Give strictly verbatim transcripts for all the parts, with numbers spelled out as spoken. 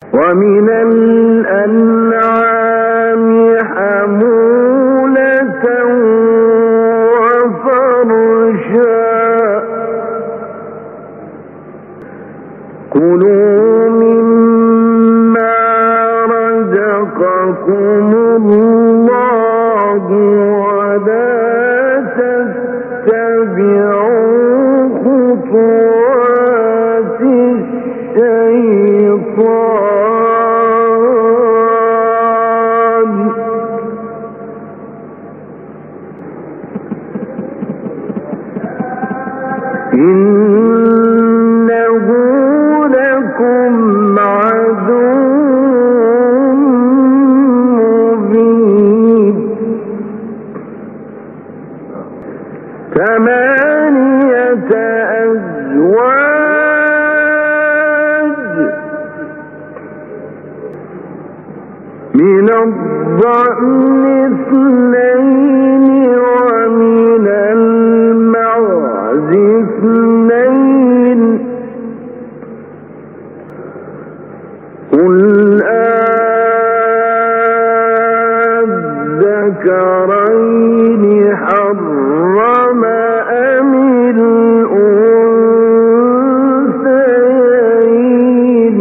ومن الأنعام حمولة وفرشا كلوا مما رزقكم الله ولا تتبعوا خطوات الشيطان إنه لكم عدو مبين ثمانية أزواج من الضأن اثنين ومن المعز اثنين قل أذكرين حرم أم الأنثيين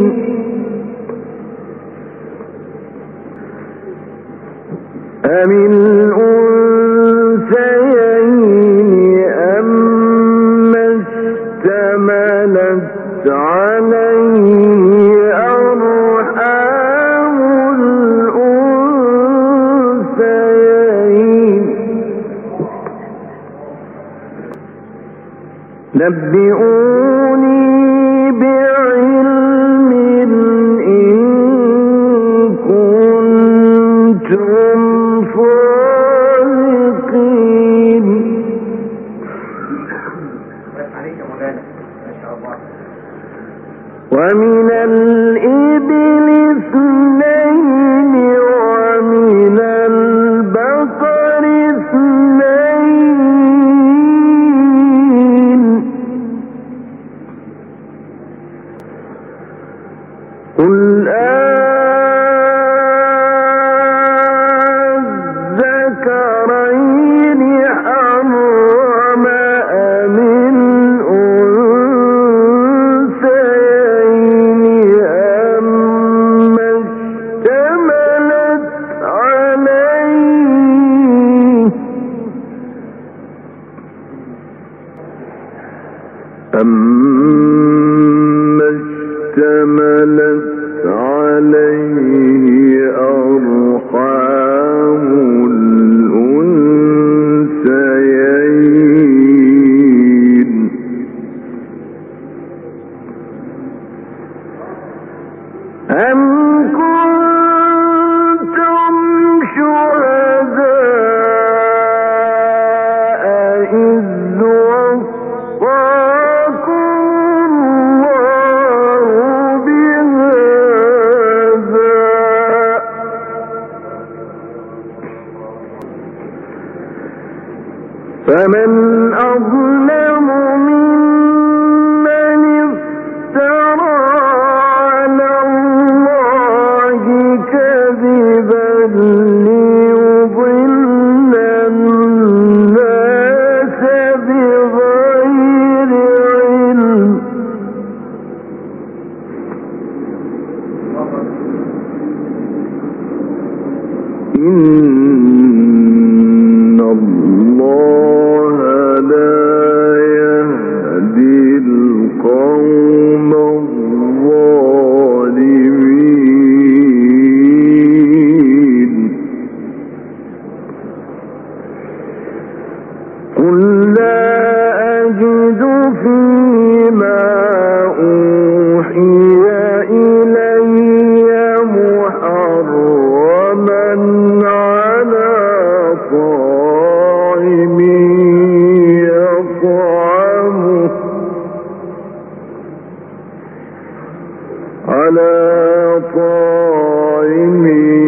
أم الأنثيين أما اشتملت عليه أرحام الأنثيين نبئوني بعلم إن كنتم صادقين ومن الإبل اثنين ومن البقر اثنين قل أذكرين حرم أم الأنثيين أما اشتملت عليه أما اشتملت عليه أرحام الأنثيين أم كنتم شهداء إذ وصاكم الله بهذا فمن أظلم ممن افترى على الله كذبا ليضل الناس بغير علم إن الله لا يهدي القوم الظالمين قل لا أجد فيما أوحي إلي محرما على طاعم يطعمه على طاعم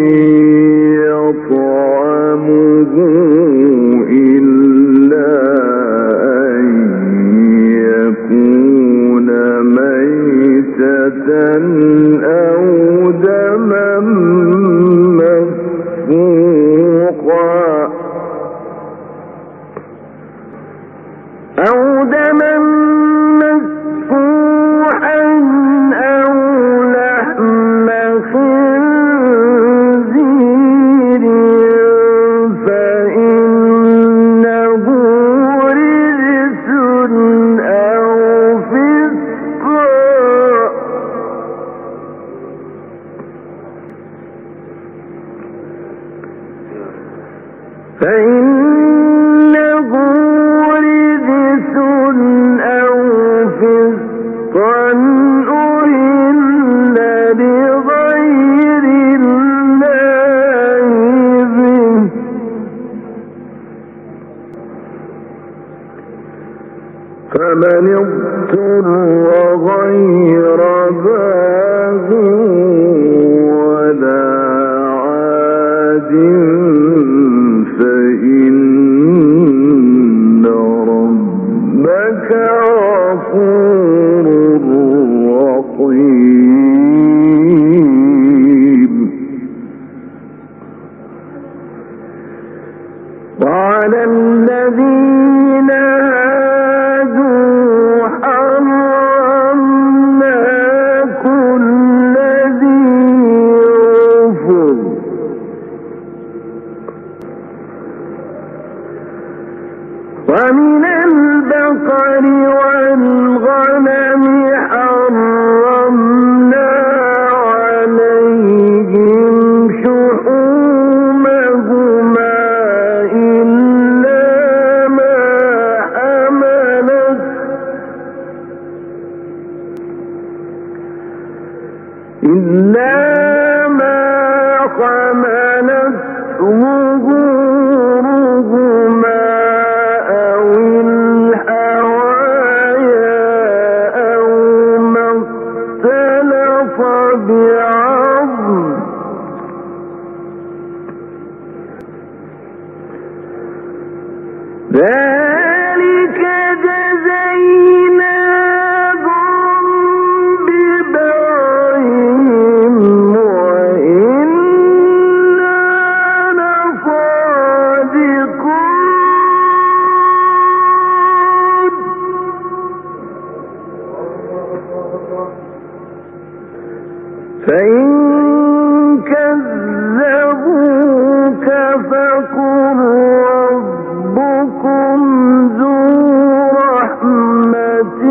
يطعمه إلا أن يكون ميتة أو دما مسفوحا أو دما مسفوحا أو لحم خنزير فإنه رجس أو فسقا فإنه رجس أو فسقا أهل لغير الله به فمن اضطر غير باغ ولا عاد فإن ربك غفور رحيم وعلى الذين هادوا حرمنا كل ذي ظفر ومن البقر والغنم حرمنا عليهم شحومهما إلا ما حملت إلا ما حملت ظهورهما أو الحوايا أو ما اختلط بعظم ذلك جزيناهم ببغيهم وإنا لصادقون فإن كذبوك فقل ربكم ذو رحمة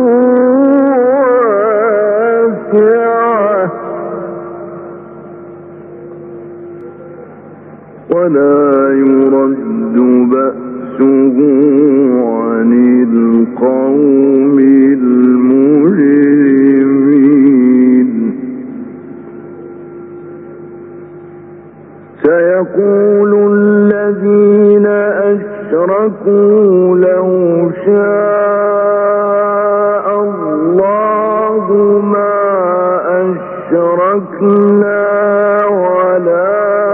واسعة ولا يرد بأسه عن القوم المجرمين سيقول الذين أشركوا لو شاء الله ما أشركنا ولا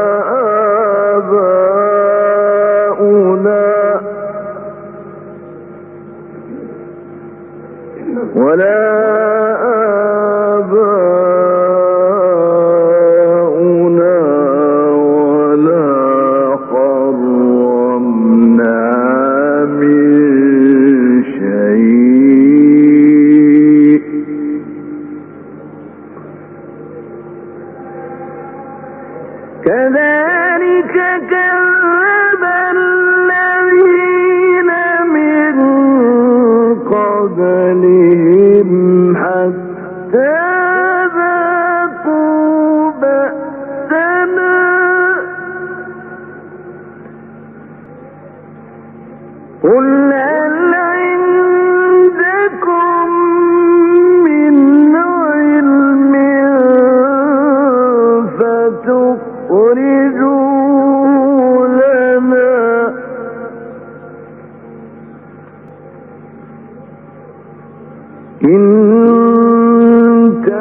آباؤنا ولا آباؤنا ولا حرمنا من شيء كذلك كذب الذين من قبلهم حتى ذاقوا بأسنا قل هل عندكم من علم فتخرجوه لنا إن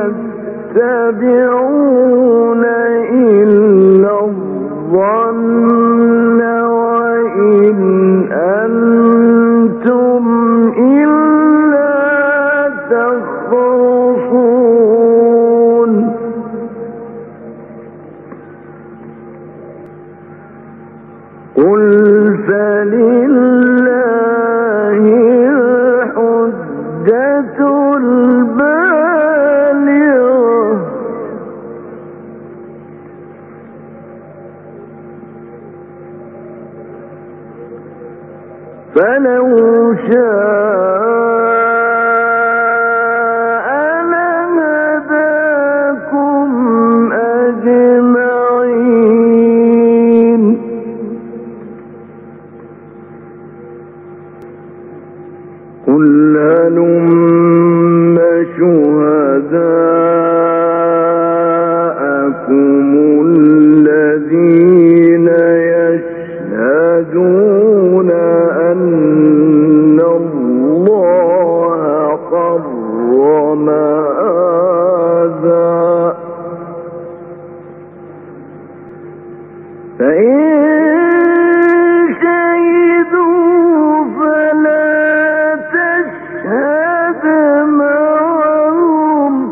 فلله الحجة البالغة فلو شاء لهداكم أجمعين قل هلم شهداءكم الذين يشهدون أن الله حرم هذا فإن شهدوا فلا تشهد معهم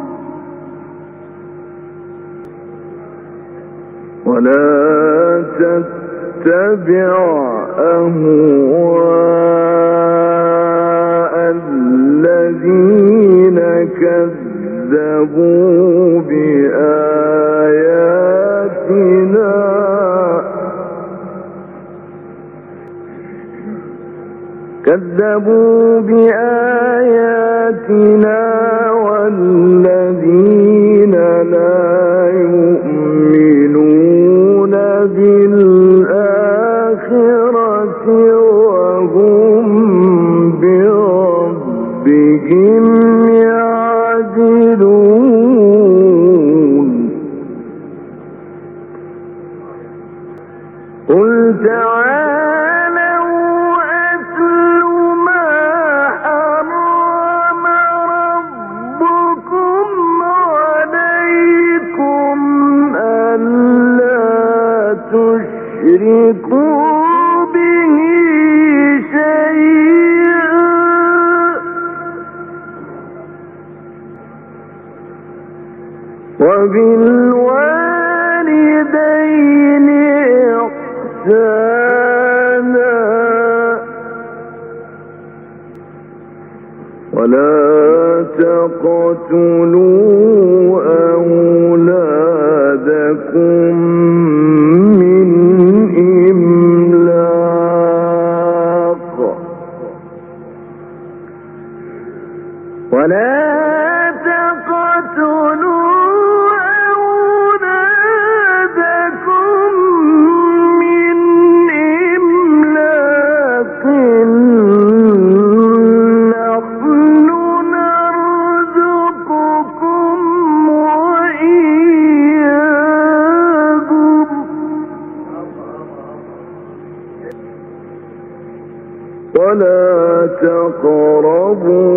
ولا تتبع أهواء الذين كذبوا بآياتنا كذبوا بآياتنا والذين لا يؤمنون بالآخرة وهم بربهم يعدلون قل تعالوا أتل ما حرم ربكم عليكم ألا تشركوا به شيئا وبالوالدين إحسانا ولا تقتلوا أولادكم من إملاق ولا تقتلوا أولادكم من إملاق نحن نرزقكم وإياكم ولا تقربوا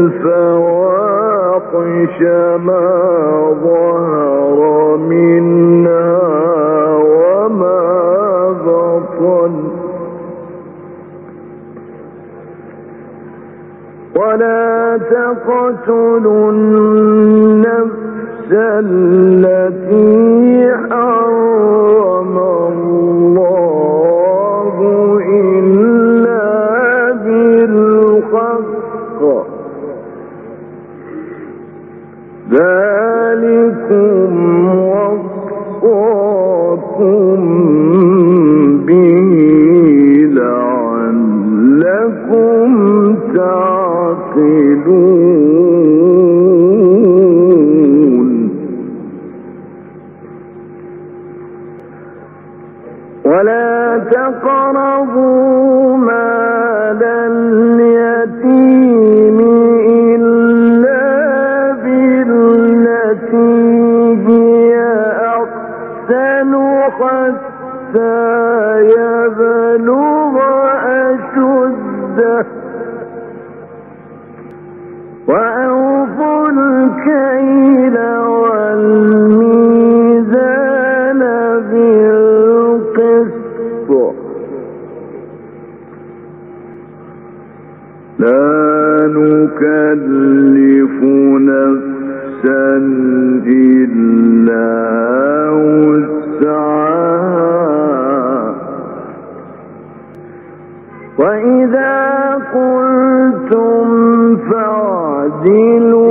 الفواحش ما ظهر منها وما بطن ولا تقتلوا النفس التي حرم الله إلا بالحق ذلكم وصاكم به لعلكم تعقلون ولا تقربوا مال اليتيم إلا بالتي هي أحسن حتى يبلغ أشده وأوفوا الكيل والميزان بالقسط لا نكلف نفسا إلا وسعها فعدلوا